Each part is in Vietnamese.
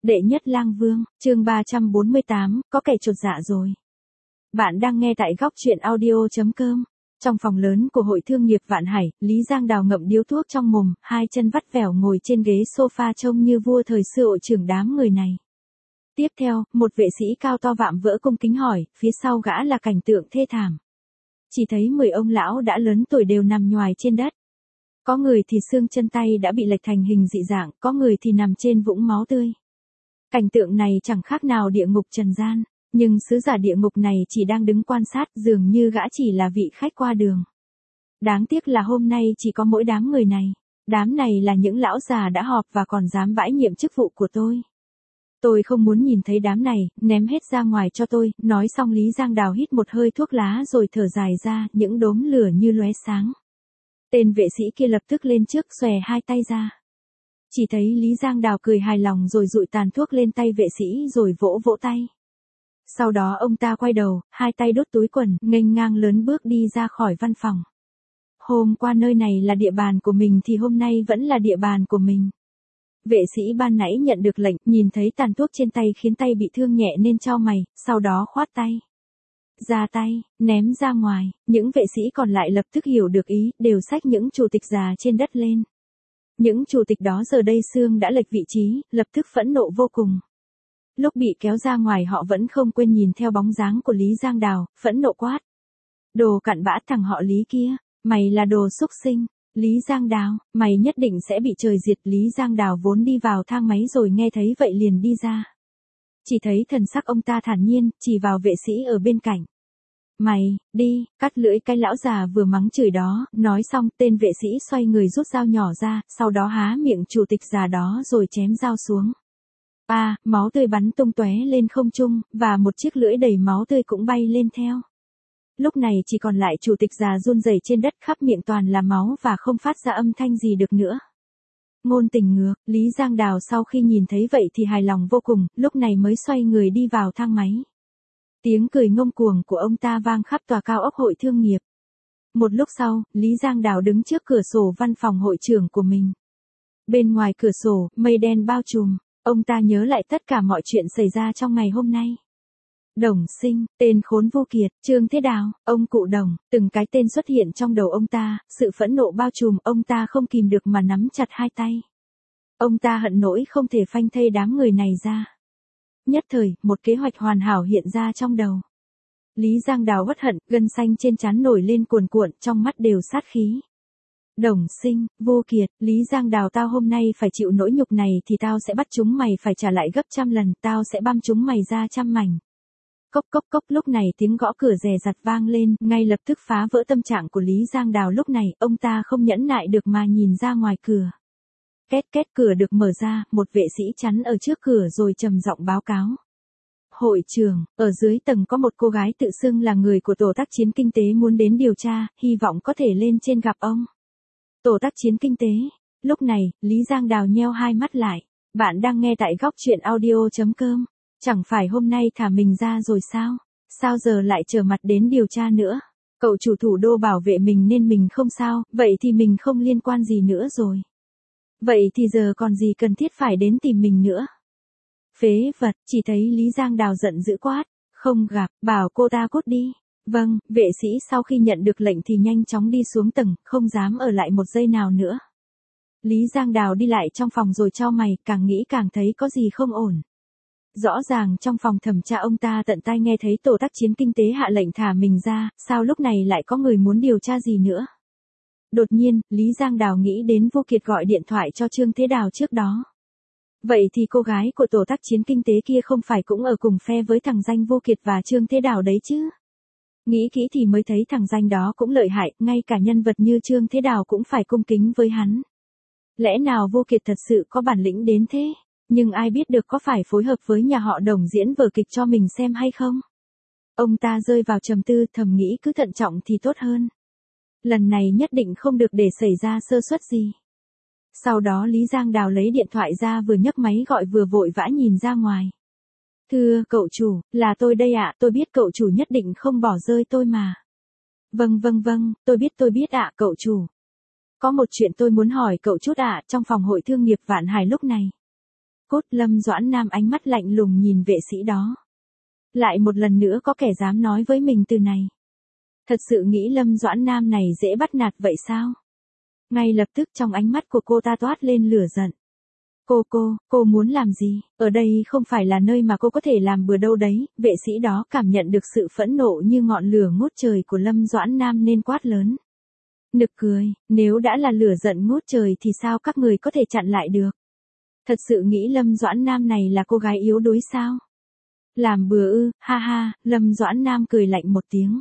Đệ nhất lang vương, chương 348, có kẻ chột dạ rồi. Bạn đang nghe tại góc truyện audio.com. Trong phòng lớn của hội thương nghiệp Vạn Hải, Lý Giang Đào ngậm điếu thuốc trong mồm, hai chân vắt vẻo ngồi trên ghế sofa trông như vua thời xưa hội trưởng đám người này. Tiếp theo, một vệ sĩ cao to vạm vỡ cung kính hỏi, phía sau gã là cảnh tượng thê thảm. Chỉ thấy 10 ông lão đã lớn tuổi đều nằm nhoài trên đất. Có người thì xương chân tay đã bị lệch thành hình dị dạng, có người thì nằm trên vũng máu tươi. Cảnh tượng này chẳng khác nào địa ngục trần gian, nhưng sứ giả địa ngục này chỉ đang đứng quan sát, dường như gã chỉ là vị khách qua đường. Đáng tiếc là hôm nay chỉ có mỗi đám người này. Đám này là những lão già đã họp và còn dám bãi nhiệm chức vụ của tôi. Tôi không muốn nhìn thấy đám này, ném hết ra ngoài cho tôi. Nói xong Lý Giang Đào hít một hơi thuốc lá rồi thở dài ra, những đốm lửa như lóe sáng. Tên vệ sĩ kia lập tức lên trước xòe hai tay ra. Chỉ thấy Lý Giang Đào cười hài lòng rồi dụi tàn thuốc lên tay vệ sĩ rồi vỗ vỗ tay. Sau đó ông ta quay đầu, hai tay đút túi quần, nghênh ngang lớn bước đi ra khỏi văn phòng. Hôm qua nơi này là địa bàn của mình thì hôm nay vẫn là địa bàn của mình. Vệ sĩ ban nãy nhận được lệnh, nhìn thấy tàn thuốc trên tay khiến tay bị thương nhẹ nên chau mày, sau đó khoát tay. Ra tay, ném ra ngoài, những vệ sĩ còn lại lập tức hiểu được ý, đều xách những chủ tịch già trên đất lên. Những chủ tịch đó giờ đây xương đã lệch vị trí, lập tức phẫn nộ vô cùng. Lúc bị kéo ra ngoài họ vẫn không quên nhìn theo bóng dáng của Lý Giang Đào, phẫn nộ quát. Đồ cặn bã thằng họ Lý kia, mày là đồ xúc sinh. Lý Giang Đào, mày nhất định sẽ bị trời diệt. Lý Giang Đào vốn đi vào thang máy rồi nghe thấy vậy liền đi ra. Chỉ thấy thần sắc ông ta thản nhiên, chỉ vào vệ sĩ ở bên cạnh. Mày, đi, cắt lưỡi cái lão già vừa mắng chửi đó. Nói xong tên vệ sĩ xoay người rút dao nhỏ ra, sau đó há miệng chủ tịch già đó rồi chém dao xuống. Máu tươi bắn tung tóe lên không trung, và một chiếc lưỡi đầy máu tươi cũng bay lên theo. Lúc này chỉ còn lại chủ tịch già run rẩy trên đất, khắp miệng toàn là máu và không phát ra âm thanh gì được nữa. Ngôn tình ngược, Lý Giang Đào sau khi nhìn thấy vậy thì hài lòng vô cùng, lúc này mới xoay người đi vào thang máy. Tiếng cười ngông cuồng của ông ta vang khắp tòa cao ốc hội thương nghiệp. Một lúc sau, Lý Giang Đào đứng trước cửa sổ văn phòng hội trưởng của mình. Bên ngoài cửa sổ, mây đen bao trùm, ông ta nhớ lại tất cả mọi chuyện xảy ra trong ngày hôm nay. Đồng Sinh, tên khốn vô kiệt, Trương Thế Đào, ông cụ Đồng, từng cái tên xuất hiện trong đầu ông ta, sự phẫn nộ bao trùm, ông ta không kìm được mà nắm chặt hai tay. Ông ta hận nỗi không thể phanh thây đám người này ra. Nhất thời, một kế hoạch hoàn hảo hiện ra trong đầu. Lý Giang Đào uất hận, gân xanh trên trán nổi lên cuồn cuộn, trong mắt đều sát khí. Đồng Sinh, vô kiệt, Lý Giang Đào, tao hôm nay phải chịu nỗi nhục này thì tao sẽ bắt chúng mày phải trả lại gấp 100 lần, tao sẽ băm chúng mày ra 100 mảnh. Cốc cốc cốc, lúc này tiếng gõ cửa rè rặt vang lên, ngay lập tức phá vỡ tâm trạng của Lý Giang Đào lúc này, ông ta không nhẫn nại được mà nhìn ra ngoài cửa. Két két, cửa được mở ra, một vệ sĩ chắn ở trước cửa rồi trầm giọng báo cáo. Hội trưởng, ở dưới tầng có một cô gái tự xưng là người của tổ tác chiến kinh tế muốn đến điều tra, hy vọng có thể lên trên gặp ông. Tổ tác chiến kinh tế. Lúc này, Lý Giang Đào nheo hai mắt lại. Bạn đang nghe tại góc truyện audio.com. Chẳng phải hôm nay thả mình ra rồi sao? Sao giờ lại trở mặt đến điều tra nữa? Cậu chủ thủ đô bảo vệ mình nên mình không sao, vậy thì mình không liên quan gì nữa rồi. Vậy thì giờ còn gì cần thiết phải đến tìm mình nữa? Phế vật, chỉ thấy Lý Giang Đào giận dữ quát. Không gặp, bảo cô ta cút đi. Vâng, vệ sĩ sau khi nhận được lệnh thì nhanh chóng đi xuống tầng, không dám ở lại một giây nào nữa. Lý Giang Đào đi lại trong phòng rồi chau mày, càng nghĩ càng thấy có gì không ổn. Rõ ràng trong phòng thẩm tra ông ta tận tai nghe thấy tổ tác chiến kinh tế hạ lệnh thả mình ra, sao lúc này lại có người muốn điều tra gì nữa? Đột nhiên, Lý Giang Đào nghĩ đến Vô Kiệt gọi điện thoại cho Trương Thế Đào trước đó. Vậy thì cô gái của tổ tác chiến kinh tế kia không phải cũng ở cùng phe với thằng danh Vô Kiệt và Trương Thế Đào đấy chứ? Nghĩ kỹ thì mới thấy thằng danh đó cũng lợi hại, ngay cả nhân vật như Trương Thế Đào cũng phải cung kính với hắn. Lẽ nào Vô Kiệt thật sự có bản lĩnh đến thế? Nhưng ai biết được có phải phối hợp với nhà họ Đồng diễn vở kịch cho mình xem hay không? Ông ta rơi vào trầm tư, thầm nghĩ cứ thận trọng thì tốt hơn. Lần này nhất định không được để xảy ra sơ suất gì. Sau đó Lý Giang Đào lấy điện thoại ra vừa nhấc máy gọi vừa vội vã nhìn ra ngoài. Thưa cậu chủ, là tôi đây ạ, tôi biết cậu chủ nhất định không bỏ rơi tôi mà. Vâng, tôi biết ạ, cậu chủ. Có một chuyện tôi muốn hỏi cậu chút ạ, trong phòng hội thương nghiệp Vạn Hải lúc này. Cốt, Lâm Doãn Nam ánh mắt lạnh lùng nhìn vệ sĩ đó. Lại một lần nữa có kẻ dám nói với mình từ này. Thật sự nghĩ Lâm Doãn Nam này dễ bắt nạt vậy sao? Ngay lập tức trong ánh mắt của cô ta toát lên lửa giận. Cô muốn làm gì? Ở đây không phải là nơi mà cô có thể làm bừa đâu đấy. Vệ sĩ đó cảm nhận được sự phẫn nộ như ngọn lửa ngút trời của Lâm Doãn Nam nên quát lớn. Nực cười, nếu đã là lửa giận ngút trời thì sao các người có thể chặn lại được? Thật sự nghĩ Lâm Doãn Nam này là cô gái yếu đuối sao? Làm bừa ư, ha ha, Lâm Doãn Nam cười lạnh một tiếng.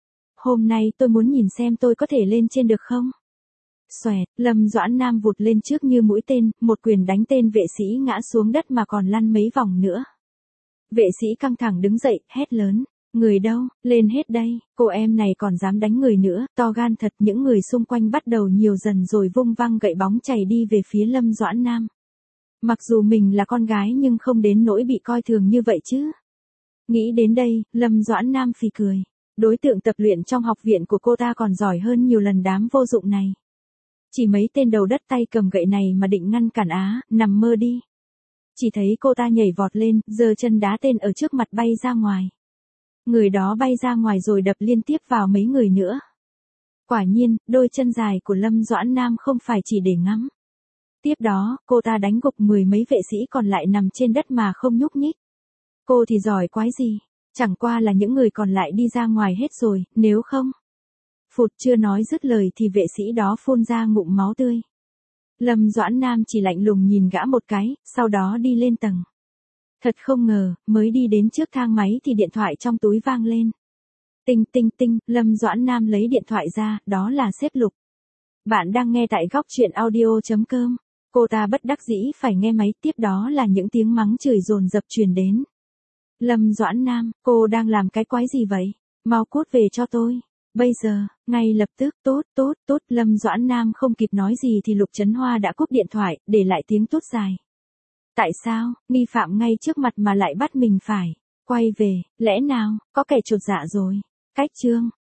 Hôm nay tôi muốn nhìn xem tôi có thể lên trên được không? Xoẹt, Lâm Doãn Nam vụt lên trước như mũi tên, một quyền đánh tên vệ sĩ ngã xuống đất mà còn lăn mấy vòng nữa. Vệ sĩ căng thẳng đứng dậy, hét lớn. Người đâu, lên hết đây, cô em này còn dám đánh người nữa, to gan thật. Những người xung quanh bắt đầu nhiều dần rồi vung văng gậy bóng chày đi về phía Lâm Doãn Nam. Mặc dù mình là con gái nhưng không đến nỗi bị coi thường như vậy chứ. Nghĩ đến đây, Lâm Doãn Nam phì cười. Đối tượng tập luyện trong học viện của cô ta còn giỏi hơn nhiều lần đám vô dụng này. Chỉ mấy tên đầu đất tay cầm gậy này mà định ngăn cản á, nằm mơ đi. Chỉ thấy cô ta nhảy vọt lên, giơ chân đá tên ở trước mặt bay ra ngoài. Người đó bay ra ngoài rồi đập liên tiếp vào mấy người nữa. Quả nhiên, đôi chân dài của Lâm Doãn Nam không phải chỉ để ngắm. Tiếp đó, cô ta đánh gục 10 mấy vệ sĩ còn lại nằm trên đất mà không nhúc nhích. Cô thì giỏi quái gì, chẳng qua là những người còn lại đi ra ngoài hết rồi, nếu không. Phụt, chưa nói dứt lời thì vệ sĩ đó phun ra ngụm máu tươi. Lâm Doãn Nam chỉ lạnh lùng nhìn gã một cái, sau đó đi lên tầng. Thật không ngờ, mới đi đến trước thang máy thì điện thoại trong túi vang lên. Tinh tinh tinh, Lâm Doãn Nam lấy điện thoại ra, đó là sếp Lục. Bạn đang nghe tại góc truyện audio.com. Cô ta bất đắc dĩ phải nghe máy, tiếp đó là những tiếng mắng chửi dồn dập truyền đến. Lâm Doãn Nam, cô đang làm cái quái gì vậy? Mau cút về cho tôi. Bây giờ, ngay lập tức, tốt, Lâm Doãn Nam không kịp nói gì thì Lục Trấn Hoa đã cúp điện thoại, để lại tiếng tốt dài. Tại sao, nghi phạm ngay trước mặt mà lại bắt mình phải quay về, lẽ nào, có kẻ chột dạ rồi. Cách chương